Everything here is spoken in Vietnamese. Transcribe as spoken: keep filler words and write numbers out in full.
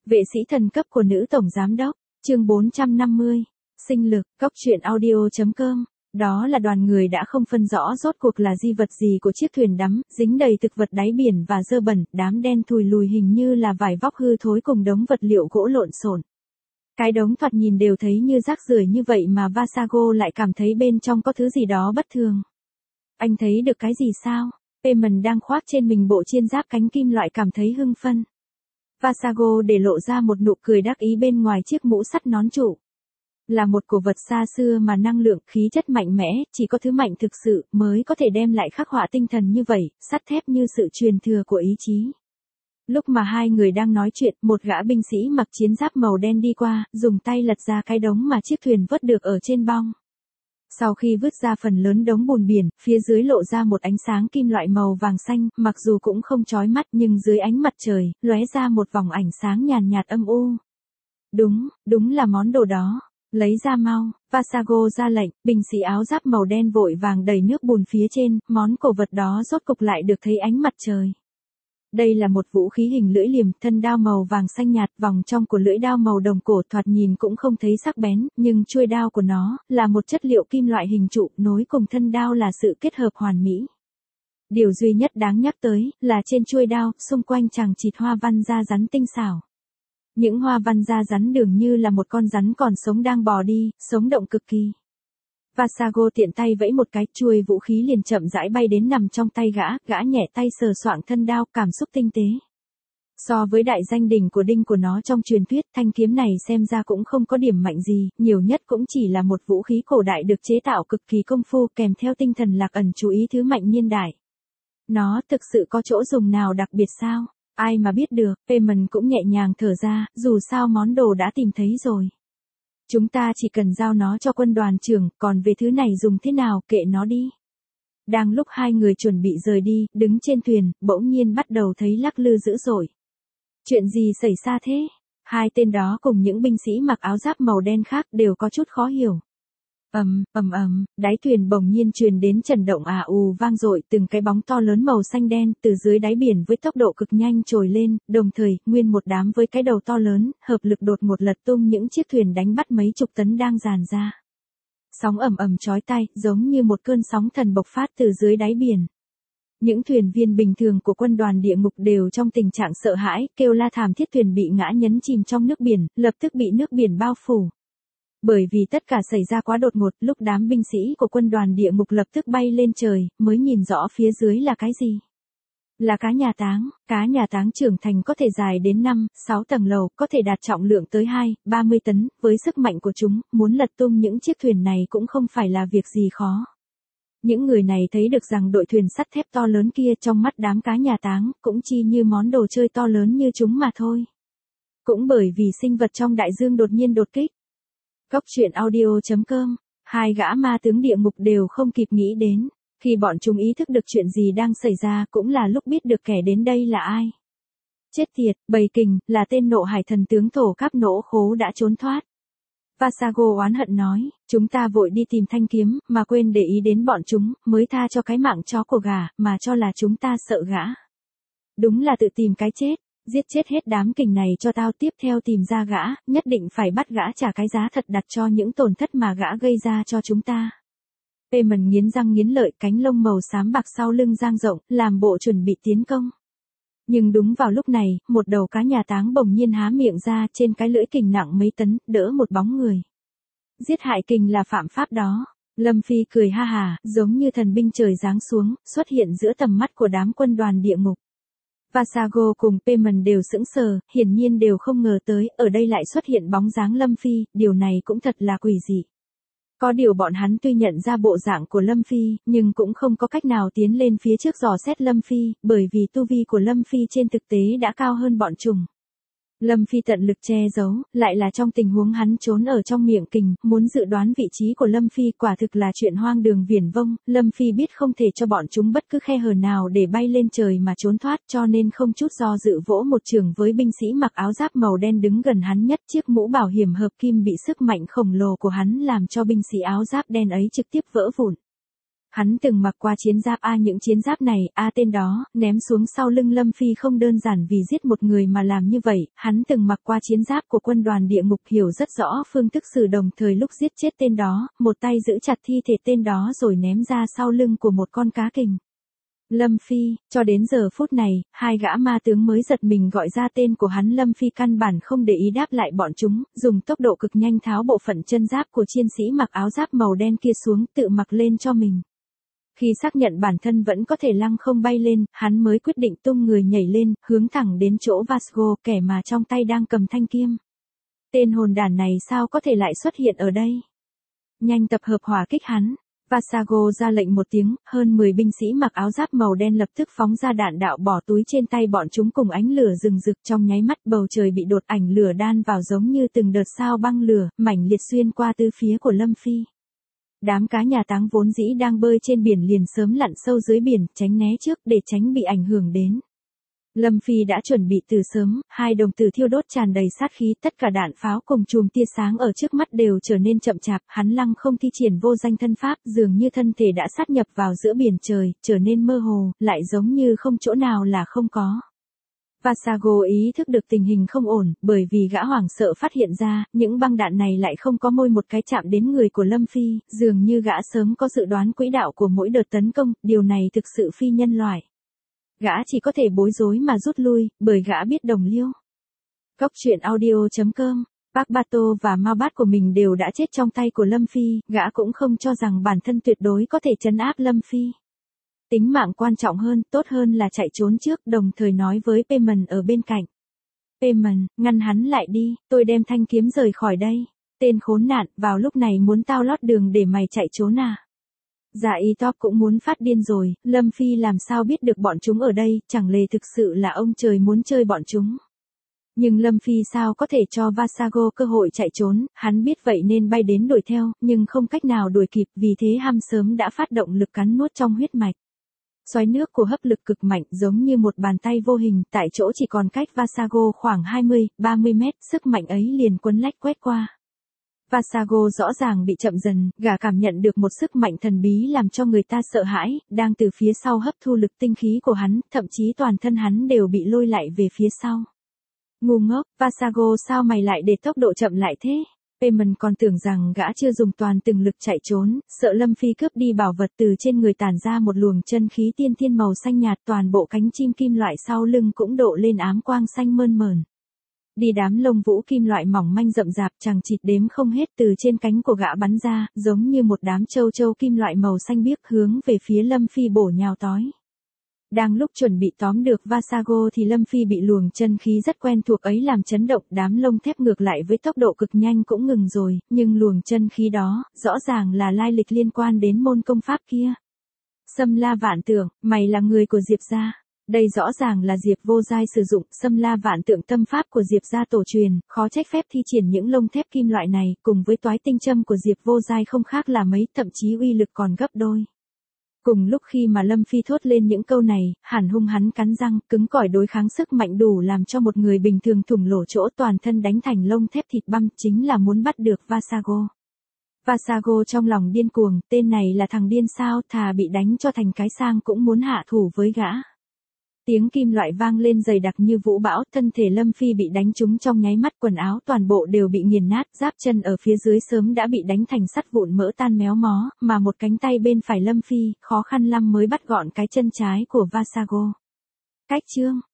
Vệ sĩ thần cấp của nữ tổng giám đốc, chương bốn trăm năm mươi, sinh lực, cốc truyện audio.com. Đó là đoàn người đã không phân rõ rốt cuộc là di vật gì của chiếc thuyền đắm, dính đầy thực vật đáy biển và dơ bẩn, đám đen thùi lùi hình như là vải vóc hư thối cùng đống vật liệu gỗ lộn xộn. Cái đống thoạt nhìn đều thấy như rác rưởi như vậy mà Vasago lại cảm thấy bên trong có thứ gì đó bất thường. Anh thấy được cái gì sao? Payman đang khoác trên mình bộ chiên giáp cánh kim loại cảm thấy hưng phấn. Vasago để lộ ra một nụ cười đắc ý bên ngoài chiếc mũ sắt nón trụ. Là một cổ vật xa xưa mà năng lượng, khí chất mạnh mẽ, chỉ có thứ mạnh thực sự mới có thể đem lại khắc họa tinh thần như vậy, sắt thép như sự truyền thừa của ý chí. Lúc mà hai người đang nói chuyện, một gã binh sĩ mặc chiến giáp màu đen đi qua, dùng tay lật ra cái đống mà chiếc thuyền vớt được ở trên bong. Sau khi vứt ra phần lớn đống bùn biển, phía dưới lộ ra một ánh sáng kim loại màu vàng xanh, mặc dù cũng không chói mắt nhưng dưới ánh mặt trời, lóe ra một vòng ánh sáng nhàn nhạt âm u. Đúng, đúng là món đồ đó. Lấy ra mau, Vasago ra lệnh, binh sĩ áo giáp màu đen vội vàng đầy nước bùn phía trên, món cổ vật đó rốt cục lại được thấy ánh mặt trời. Đây là một vũ khí hình lưỡi liềm, thân đao màu vàng xanh nhạt, vòng trong của lưỡi đao màu đồng cổ thoạt nhìn cũng không thấy sắc bén, nhưng chuôi đao của nó là một chất liệu kim loại hình trụ, nối cùng thân đao là sự kết hợp hoàn mỹ. Điều duy nhất đáng nhắc tới là trên chuôi đao, xung quanh chằng chịt hoa văn da rắn tinh xảo. Những hoa văn da rắn dường như là một con rắn còn sống đang bò đi, sống động cực kỳ. Vasago tiện tay vẫy một cái, chuôi vũ khí liền chậm rãi bay đến nằm trong tay gã, gã nhẹ tay sờ soạng thân đao, cảm xúc tinh tế. So với đại danh đỉnh của đinh của nó trong truyền thuyết, thanh kiếm này xem ra cũng không có điểm mạnh gì, nhiều nhất cũng chỉ là một vũ khí cổ đại được chế tạo cực kỳ công phu, kèm theo tinh thần lạc ẩn chú ý thứ mạnh niên đại. Nó thực sự có chỗ dùng nào đặc biệt sao? Ai mà biết được, Payman cũng nhẹ nhàng thở ra, dù sao món đồ đã tìm thấy rồi. Chúng ta chỉ cần giao nó cho quân đoàn trưởng, còn về thứ này dùng thế nào, kệ nó đi. Đang lúc hai người chuẩn bị rời đi, đứng trên thuyền, bỗng nhiên bắt đầu thấy lắc lư dữ dội. Chuyện gì xảy ra thế? Hai tên đó cùng những binh sĩ mặc áo giáp màu đen khác đều có chút khó hiểu. Ầm, ầm ầm, đáy thuyền bỗng nhiên truyền đến trận động à ù vang dội, từng cái bóng to lớn màu xanh đen từ dưới đáy biển với tốc độ cực nhanh trồi lên, đồng thời, nguyên một đám với cái đầu to lớn, hợp lực đột ngột lật tung những chiếc thuyền đánh bắt mấy chục tấn đang dàn ra. Sóng ầm ầm chói tai, giống như một cơn sóng thần bộc phát từ dưới đáy biển. Những thuyền viên bình thường của quân đoàn địa ngục đều trong tình trạng sợ hãi, kêu la thảm thiết, thuyền bị ngã nhấn chìm trong nước biển, lập tức bị nước biển bao phủ. Bởi vì tất cả xảy ra quá đột ngột, lúc đám binh sĩ của quân đoàn địa ngục lập tức bay lên trời, mới nhìn rõ phía dưới là cái gì. Là cá nhà táng, cá nhà táng trưởng thành có thể dài đến năm, sáu tầng lầu, có thể đạt trọng lượng tới hai, ba mươi tấn, với sức mạnh của chúng, muốn lật tung những chiếc thuyền này cũng không phải là việc gì khó. Những người này thấy được rằng đội thuyền sắt thép to lớn kia trong mắt đám cá nhà táng, cũng chỉ như món đồ chơi to lớn như chúng mà thôi. Cũng bởi vì sinh vật trong đại dương đột nhiên đột kích. Cốc truyện audio.com, hai gã ma tướng địa ngục đều không kịp nghĩ đến, khi bọn chúng ý thức được chuyện gì đang xảy ra cũng là lúc biết được kẻ đến đây là ai. Chết tiệt, bầy kình, là tên nộ hải thần tướng thổ cáp nỗ khố đã trốn thoát. Vasago oán hận nói, chúng ta vội đi tìm thanh kiếm, mà quên để ý đến bọn chúng, mới tha cho cái mạng chó của gà, mà cho là chúng ta sợ gã. Đúng là tự tìm cái chết. Giết chết hết đám kình này cho tao, tiếp theo tìm ra gã, nhất định phải bắt gã trả cái giá thật đặt cho những tổn thất mà gã gây ra cho chúng ta. Payman nghiến răng nghiến lợi, cánh lông màu xám bạc sau lưng dang rộng, làm bộ chuẩn bị tiến công. Nhưng đúng vào lúc này, một đầu cá nhà táng bỗng nhiên há miệng ra, trên cái lưỡi kình nặng mấy tấn, đỡ một bóng người. Giết hại kình là phạm pháp đó. Lâm Phi cười ha hà, giống như thần binh trời giáng xuống, xuất hiện giữa tầm mắt của đám quân đoàn địa ngục. Vasago cùng Payman đều sững sờ, hiển nhiên đều không ngờ tới, ở đây lại xuất hiện bóng dáng Lâm Phi, điều này cũng thật là quỷ dị. Có điều bọn hắn tuy nhận ra bộ dạng của Lâm Phi, nhưng cũng không có cách nào tiến lên phía trước dò xét Lâm Phi, bởi vì tu vi của Lâm Phi trên thực tế đã cao hơn bọn chúng. Lâm Phi tận lực che giấu, lại là trong tình huống hắn trốn ở trong miệng kình, muốn dự đoán vị trí của Lâm Phi quả thực là chuyện hoang đường viển vông, Lâm Phi biết không thể cho bọn chúng bất cứ khe hở nào để bay lên trời mà trốn thoát, cho nên không chút do dự vỗ một chưởng với binh sĩ mặc áo giáp màu đen đứng gần hắn nhất, chiếc mũ bảo hiểm hợp kim bị sức mạnh khổng lồ của hắn làm cho binh sĩ áo giáp đen ấy trực tiếp vỡ vụn. Hắn từng mặc qua chiến giáp A, những chiến giáp này, A tên đó, ném xuống sau lưng Lâm Phi không đơn giản vì giết một người mà làm như vậy, hắn từng mặc qua chiến giáp của quân đoàn địa ngục, hiểu rất rõ phương thức xử, đồng thời lúc giết chết tên đó, một tay giữ chặt thi thể tên đó rồi ném ra sau lưng của một con cá kình. Lâm Phi, cho đến giờ phút này, hai gã ma tướng mới giật mình gọi ra tên của hắn. Lâm Phi căn bản không để ý đáp lại bọn chúng, dùng tốc độ cực nhanh tháo bộ phận chân giáp của chiến sĩ mặc áo giáp màu đen kia xuống, tự mặc lên cho mình. Khi xác nhận bản thân vẫn có thể lăng không bay lên, hắn mới quyết định tung người nhảy lên, hướng thẳng đến chỗ Vasgo, kẻ mà trong tay đang cầm thanh kiếm. Tên hồn đản này sao có thể lại xuất hiện ở đây? Nhanh tập hợp hỏa kích hắn. Vasgo ra lệnh một tiếng, hơn mười binh sĩ mặc áo giáp màu đen lập tức phóng ra đạn đạo bỏ túi trên tay bọn chúng, cùng ánh lửa rừng rực. Trong nháy mắt bầu trời bị đột ảnh lửa đan vào giống như từng đợt sao băng lửa, mảnh liệt xuyên qua tứ phía của Lâm Phi. Đám cá nhà táng vốn dĩ đang bơi trên biển liền sớm lặn sâu dưới biển, tránh né trước để tránh bị ảnh hưởng đến. Lâm Phi đã chuẩn bị từ sớm, hai đồng tử thiêu đốt tràn đầy sát khí, tất cả đạn pháo cùng chùm tia sáng ở trước mắt đều trở nên chậm chạp, hắn lăng không thi triển vô danh thân pháp, dường như thân thể đã sát nhập vào giữa biển trời, trở nên mơ hồ, lại giống như không chỗ nào là không có. Vasgo ý thức được tình hình không ổn, bởi vì gã hoảng sợ phát hiện ra, những băng đạn này lại không có môi một cái chạm đến người của Lâm Phi, dường như gã sớm có dự đoán quỹ đạo của mỗi đợt tấn công, điều này thực sự phi nhân loại. Gã chỉ có thể bối rối mà rút lui, bởi gã biết đồng liêu. Cóc truyện audio chấm com, Park Bato và Mao Bát của mình đều đã chết trong tay của Lâm Phi, gã cũng không cho rằng bản thân tuyệt đối có thể trấn áp Lâm Phi. Tính mạng quan trọng hơn, tốt hơn là chạy trốn trước, đồng thời nói với Payman ở bên cạnh. Payman, ngăn hắn lại đi, tôi đem thanh kiếm rời khỏi đây. Tên khốn nạn, vào lúc này muốn tao lót đường để mày chạy trốn à? Dạ y top cũng muốn phát điên rồi, Lâm Phi làm sao biết được bọn chúng ở đây, chẳng lẽ thực sự là ông trời muốn chơi bọn chúng. Nhưng Lâm Phi sao có thể cho Vasgo cơ hội chạy trốn, hắn biết vậy nên bay đến đuổi theo, nhưng không cách nào đuổi kịp, vì thế ham sớm đã phát động lực cắn nuốt trong huyết mạch. Xoáy nước của hấp lực cực mạnh giống như một bàn tay vô hình, tại chỗ chỉ còn cách Vasgo khoảng hai mươi, ba mươi mét, sức mạnh ấy liền quấn lách quét qua. Vasgo rõ ràng bị chậm dần, gã cảm nhận được một sức mạnh thần bí làm cho người ta sợ hãi, đang từ phía sau hấp thu lực tinh khí của hắn, thậm chí toàn thân hắn đều bị lôi lại về phía sau. Ngu ngốc, Vasgo sao mày lại để tốc độ chậm lại thế? Payman còn tưởng rằng gã chưa dùng toàn từng lực chạy trốn, sợ Lâm Phi cướp đi bảo vật, từ trên người tản ra một luồng chân khí tiên thiên màu xanh nhạt, toàn bộ cánh chim kim loại sau lưng cũng độ lên ám quang xanh mơn mởn. Đi đám lông vũ kim loại mỏng manh rậm rạp chằng chịt đếm không hết từ trên cánh của gã bắn ra, giống như một đám châu châu kim loại màu xanh biếc hướng về phía Lâm Phi bổ nhào tói. Đang lúc chuẩn bị tóm được Vasgo thì Lâm Phi bị luồng chân khí rất quen thuộc ấy làm chấn động, đám lông thép ngược lại với tốc độ cực nhanh cũng ngừng rồi, nhưng luồng chân khí đó, rõ ràng là lai lịch liên quan đến môn công pháp kia. Xâm La Vạn Tượng, mày là người của Diệp gia. Đây rõ ràng là Diệp Vô Giai sử dụng Xâm La Vạn Tượng tâm pháp của Diệp gia tổ truyền, khó trách phép thi triển những lông thép kim loại này, cùng với toái tinh châm của Diệp Vô Giai không khác là mấy, thậm chí uy lực còn gấp đôi. Cùng lúc khi mà Lâm Phi thốt lên những câu này, Hàn Hung hắn cắn răng, cứng cỏi đối kháng sức mạnh đủ làm cho một người bình thường thủng lỗ chỗ, toàn thân đánh thành lông thép thịt băm, chính là muốn bắt được Vasgo. Vasgo trong lòng điên cuồng, tên này là thằng điên sao, thà bị đánh cho thành cái sang cũng muốn hạ thủ với gã. Tiếng kim loại vang lên dày đặc như vũ bão, thân thể Lâm Phi bị đánh trúng trong nháy mắt, quần áo toàn bộ đều bị nghiền nát, giáp chân ở phía dưới sớm đã bị đánh thành sắt vụn mỡ tan méo mó, mà một cánh tay bên phải Lâm Phi, khó khăn lắm mới bắt gọn cái chân trái của Vasgo. Cách chương